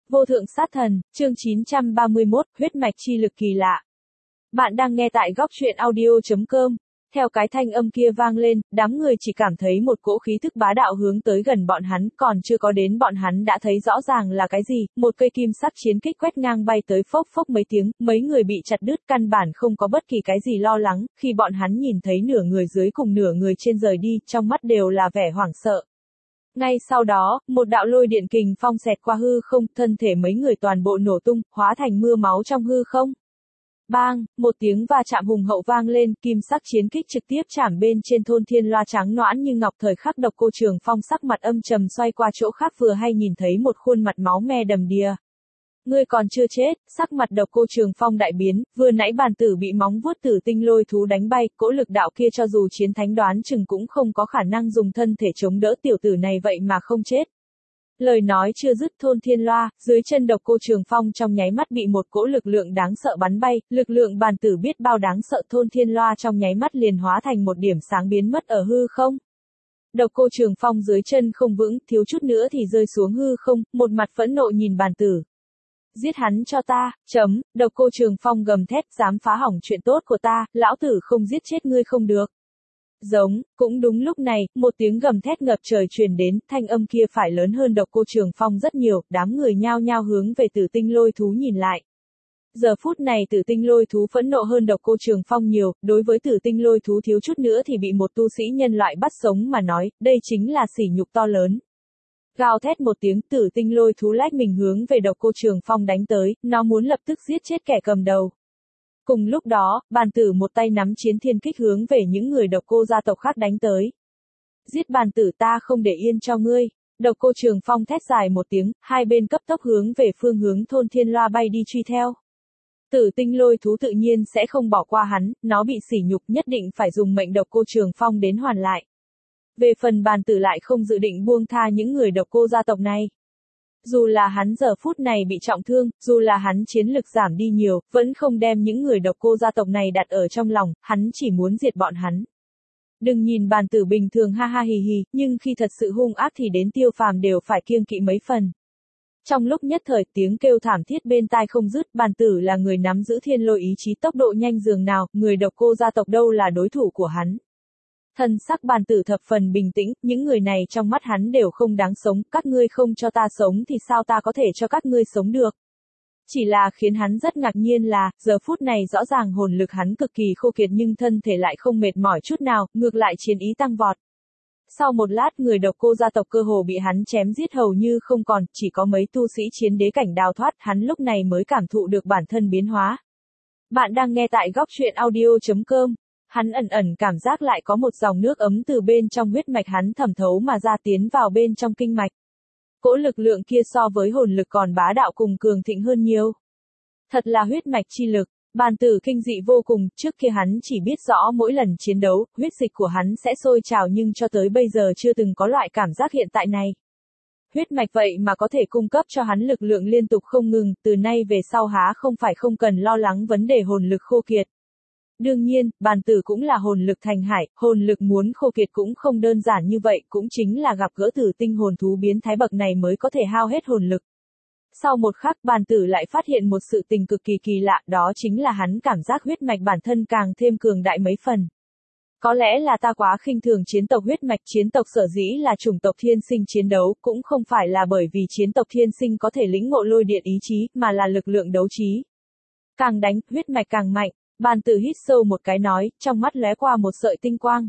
Vô thượng sát thần, chương 931, huyết mạch chi lực kỳ lạ. Bạn đang nghe tại góc truyện audio.com. Theo cái thanh âm kia vang lên, đám người chỉ cảm thấy một cỗ khí thức bá đạo hướng tới gần bọn hắn, còn chưa có đến bọn hắn đã thấy rõ ràng là cái gì, một cây kim sắc chiến kích quét ngang bay tới, phốc phốc mấy tiếng, mấy người bị chặt đứt, căn bản không có bất kỳ cái gì lo lắng, khi bọn hắn nhìn thấy nửa người dưới cùng nửa người trên rời đi, trong mắt đều là vẻ hoảng sợ. Ngay sau đó, một đạo lôi điện kình phong xẹt qua hư không, thân thể mấy người toàn bộ nổ tung, hóa thành mưa máu trong hư không. Bang, một tiếng va chạm hùng hậu vang lên, kim sắc chiến kích trực tiếp chạm bên trên thôn thiên loa trắng nõn như ngọc. Thời khắc Độc Cô Trường Phong sắc mặt âm trầm xoay qua chỗ khác, vừa hay nhìn thấy một khuôn mặt máu me đầm đìa. Ngươi còn chưa chết, sắc mặt Độc Cô Trường Phong đại biến, vừa nãy bàn tử bị móng vuốt tử tinh lôi thú đánh bay, cỗ lực đạo kia cho dù chiến thánh đoán chừng cũng không có khả năng dùng thân thể chống đỡ tiểu tử này vậy mà không chết. Lời nói chưa dứt, thôn thiên loa, dưới chân Độc Cô Trường Phong trong nháy mắt bị một cỗ lực lượng đáng sợ bắn bay, lực lượng bàn tử biết bao đáng sợ, thôn thiên loa trong nháy mắt liền hóa thành một điểm sáng biến mất ở hư không. Độc Cô Trường Phong dưới chân không vững, thiếu chút nữa thì rơi xuống hư không, một mặt phẫn nộ nhìn bàn tử. Giết hắn cho ta, Độc Cô Trường Phong gầm thét, dám phá hỏng chuyện tốt của ta, lão tử không giết chết ngươi không được. Giống, cũng đúng lúc này, một tiếng gầm thét ngập trời truyền đến, thanh âm kia phải lớn hơn Độc Cô Trường Phong rất nhiều, đám người nhao nhao hướng về Tử Tinh Lôi Thú nhìn lại. Giờ phút này Tử Tinh Lôi Thú phẫn nộ hơn Độc Cô Trường Phong nhiều, đối với Tử Tinh Lôi Thú thiếu chút nữa thì bị một tu sĩ nhân loại bắt sống mà nói, đây chính là sỉ nhục to lớn. Gào thét một tiếng, Tử Tinh Lôi Thú lách mình hướng về Độc Cô Trường Phong đánh tới, nó muốn lập tức giết chết kẻ cầm đầu. Cùng lúc đó, bàn tử một tay nắm chiến thiên kích hướng về những người Độc Cô gia tộc khác đánh tới. Giết bàn tử, ta không để yên cho ngươi. Độc Cô Trường Phong thét dài một tiếng, hai bên cấp tốc hướng về phương hướng thôn thiên loa bay đi truy theo. Tử Tinh Lôi Thú tự nhiên sẽ không bỏ qua hắn, nó bị sỉ nhục nhất định phải dùng mệnh Độc Cô Trường Phong đến hoàn lại. Về phần bàn tử lại không dự định buông tha những người Độc Cô gia tộc này. Dù là hắn giờ phút này bị trọng thương, dù là hắn chiến lực giảm đi nhiều, vẫn không đem những người Độc Cô gia tộc này đặt ở trong lòng, hắn chỉ muốn diệt bọn hắn. Đừng nhìn bàn tử bình thường ha ha hì hì, nhưng khi thật sự hung ác thì đến Tiêu Phàm đều phải kiêng kỵ mấy phần. Trong lúc nhất thời, tiếng kêu thảm thiết bên tai không dứt, bàn tử là người nắm giữ thiên lôi ý chí, tốc độ nhanh dường nào, người Độc Cô gia tộc đâu là đối thủ của hắn. Thân sắc bàn tử thập phần bình tĩnh, những người này trong mắt hắn đều không đáng sống, các ngươi không cho ta sống thì sao ta có thể cho các ngươi sống được. Chỉ là khiến hắn rất ngạc nhiên là, giờ phút này rõ ràng hồn lực hắn cực kỳ khô kiệt nhưng thân thể lại không mệt mỏi chút nào, ngược lại chiến ý tăng vọt. Sau một lát, người Độc Cô gia tộc cơ hồ bị hắn chém giết hầu như không còn, chỉ có mấy tu sĩ chiến đế cảnh đào thoát, hắn lúc này mới cảm thụ được bản thân biến hóa. Bạn đang nghe tại góc truyện audio.com. Hắn ẩn ẩn cảm giác lại có một dòng nước ấm từ bên trong huyết mạch hắn thẩm thấu mà ra tiến vào bên trong kinh mạch. Cỗ lực lượng kia so với hồn lực còn bá đạo cùng cường thịnh hơn nhiều. Thật là huyết mạch chi lực, bàn tử kinh dị vô cùng, trước kia hắn chỉ biết rõ mỗi lần chiến đấu, huyết dịch của hắn sẽ sôi trào nhưng cho tới bây giờ chưa từng có loại cảm giác hiện tại này. Huyết mạch vậy mà có thể cung cấp cho hắn lực lượng liên tục không ngừng, từ nay về sau há không phải không cần lo lắng vấn đề hồn lực khô kiệt. Đương nhiên, bàn tử cũng là hồn lực thành hải, hồn lực muốn khô kiệt cũng không đơn giản như vậy, cũng chính là gặp gỡ tử tinh hồn thú biến thái bậc này mới có thể hao hết hồn lực. Sau một khắc, bàn tử lại phát hiện một sự tình cực kỳ kỳ lạ, đó chính là hắn cảm giác huyết mạch bản thân càng thêm cường đại mấy phần. Có lẽ là ta quá khinh thường chiến tộc huyết mạch, chiến tộc sở dĩ là chủng tộc thiên sinh chiến đấu, cũng không phải là bởi vì chiến tộc thiên sinh có thể lĩnh ngộ lôi điện ý chí, mà là lực lượng đấu trí. Càng đánh, huyết mạch càng mạnh. Bàn tử hít sâu một cái nói, trong mắt lóe qua một sợi tinh quang.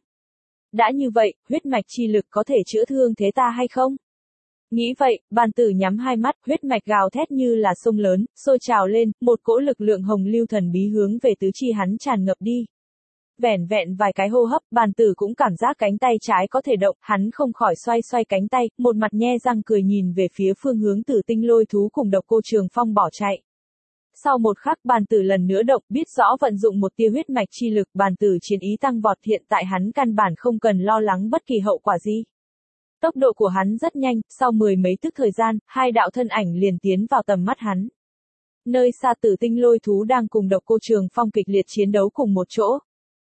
Đã như vậy, huyết mạch chi lực có thể chữa thương thế ta hay không? Nghĩ vậy, bàn tử nhắm hai mắt, huyết mạch gào thét như là sông lớn, sôi trào lên, một cỗ lực lượng hồng lưu thần bí hướng về tứ chi hắn tràn ngập đi. Vẻn vẹn vài cái hô hấp, bàn tử cũng cảm giác cánh tay trái có thể động, hắn không khỏi xoay xoay cánh tay, một mặt nhe răng cười nhìn về phía phương hướng Tử Tinh Lôi Thú cùng Độc Cô Trường Phong bỏ chạy. Sau một khắc, bàn tử lần nữa động, biết rõ vận dụng một tia huyết mạch chi lực, bàn tử chiến ý tăng vọt, hiện tại hắn căn bản không cần lo lắng bất kỳ hậu quả gì. Tốc độ của hắn rất nhanh, sau mười mấy tức thời gian, hai đạo thân ảnh liền tiến vào tầm mắt hắn. Nơi xa Tử Tinh Lôi Thú đang cùng Độc Cô Trường Phong kịch liệt chiến đấu cùng một chỗ.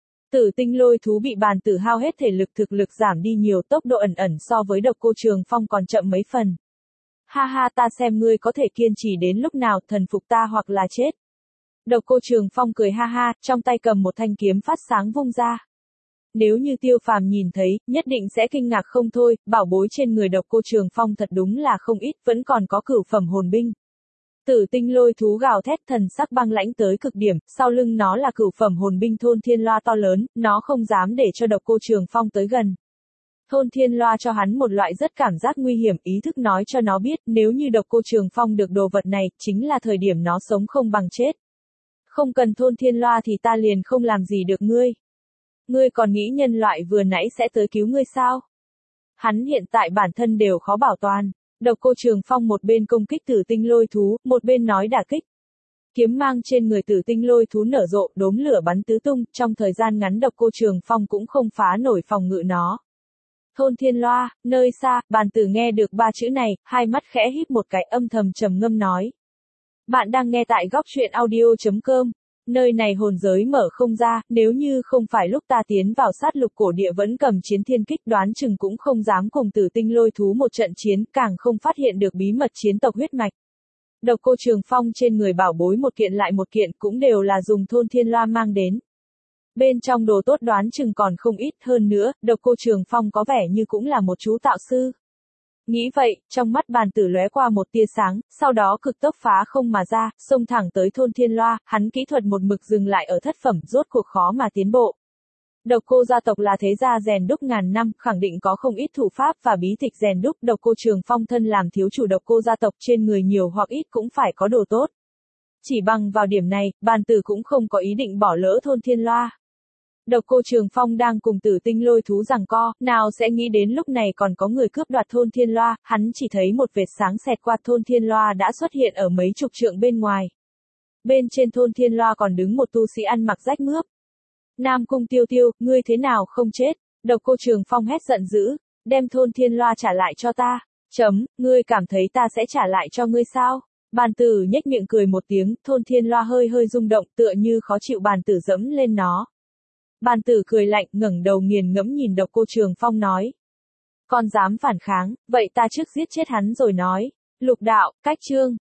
Tử Tinh Lôi Thú bị bàn tử hao hết thể lực, thực lực giảm đi nhiều, tốc độ ẩn ẩn so với Độc Cô Trường Phong còn chậm mấy phần. Ha ha, ta xem ngươi có thể kiên trì đến lúc nào, thần phục ta hoặc là chết. Độc Cô Trường Phong cười ha ha, trong tay cầm một thanh kiếm phát sáng vung ra. Nếu như Tiêu Phàm nhìn thấy, nhất định sẽ kinh ngạc không thôi, bảo bối trên người Độc Cô Trường Phong thật đúng là không ít, vẫn còn có cửu phẩm hồn binh. Tử tinh lôi thú gào thét, thần sắc băng lãnh tới cực điểm, sau lưng nó là cửu phẩm hồn binh Thôn Thiên Loa to lớn, nó không dám để cho Độc Cô Trường Phong tới gần. Thôn Thiên Loa cho hắn một loại rất cảm giác nguy hiểm, ý thức nói cho nó biết, nếu như Độc Cô Trường Phong được đồ vật này, chính là thời điểm nó sống không bằng chết. Không cần Thôn Thiên Loa thì ta liền không làm gì được ngươi. Ngươi còn nghĩ nhân loại vừa nãy sẽ tới cứu ngươi sao? Hắn hiện tại bản thân đều khó bảo toàn. Độc Cô Trường Phong một bên công kích tử tinh lôi thú, một bên nói đả kích. Kiếm mang trên người tử tinh lôi thú nở rộ, đốm lửa bắn tứ tung, trong thời gian ngắn Độc Cô Trường Phong cũng không phá nổi phòng ngự nó. Thôn Thiên Loa, nơi xa, bàn tử nghe được ba chữ này, hai mắt khẽ híp một cái, âm thầm trầm ngâm nói. Bạn đang nghe tại góc truyện audio.com. Nơi này hồn giới mở không ra, nếu như không phải lúc ta tiến vào sát lục cổ địa vẫn cầm chiến thiên kích, đoán chừng cũng không dám cùng tử tinh lôi thú một trận chiến, càng không phát hiện được bí mật chiến tộc huyết mạch. Độc Cô Trường Phong trên người bảo bối một kiện lại một kiện, cũng đều là dùng Thôn Thiên Loa mang đến. Bên trong đồ tốt đoán chừng còn không ít, hơn nữa, Độc Cô Trường Phong có vẻ như cũng là một chú tạo sư. Nghĩ vậy, trong mắt bàn tử lóe qua một tia sáng, sau đó cực tốc phá không mà ra, xông thẳng tới Thôn Thiên Loa, hắn kỹ thuật một mực dừng lại ở thất phẩm, rốt cuộc khó mà tiến bộ. Độc Cô gia tộc là thế gia rèn đúc ngàn năm, khẳng định có không ít thủ pháp và bí tịch rèn đúc, Độc Cô Trường Phong thân làm thiếu chủ Độc Cô gia tộc, trên người nhiều hoặc ít cũng phải có đồ tốt. Chỉ bằng vào điểm này, bàn tử cũng không có ý định bỏ lỡ Thôn Thiên Loa. Độc Cô Trường Phong đang cùng tử tinh lôi thú giằng co, nào sẽ nghĩ đến lúc này còn có người cướp đoạt Thôn Thiên Loa, hắn chỉ thấy một vệt sáng xẹt qua, Thôn Thiên Loa đã xuất hiện ở mấy chục trượng bên ngoài. Bên trên Thôn Thiên Loa còn đứng một tu sĩ ăn mặc rách mướp. Nam Cung Tiêu Tiêu, ngươi thế nào không chết? Độc Cô Trường Phong hét giận dữ, đem Thôn Thiên Loa trả lại cho ta. Ngươi cảm thấy ta sẽ trả lại cho ngươi sao? Bàn tử nhếch miệng cười một tiếng, Thôn Thiên Loa hơi hơi rung động, tựa như khó chịu, bàn tử dẫm lên nó. Bàn tử cười lạnh, ngẩng đầu nghiền ngẫm nhìn Độc Cô Trường Phong nói. Còn dám phản kháng, vậy ta trước giết chết hắn rồi nói. Lục đạo, cách chương.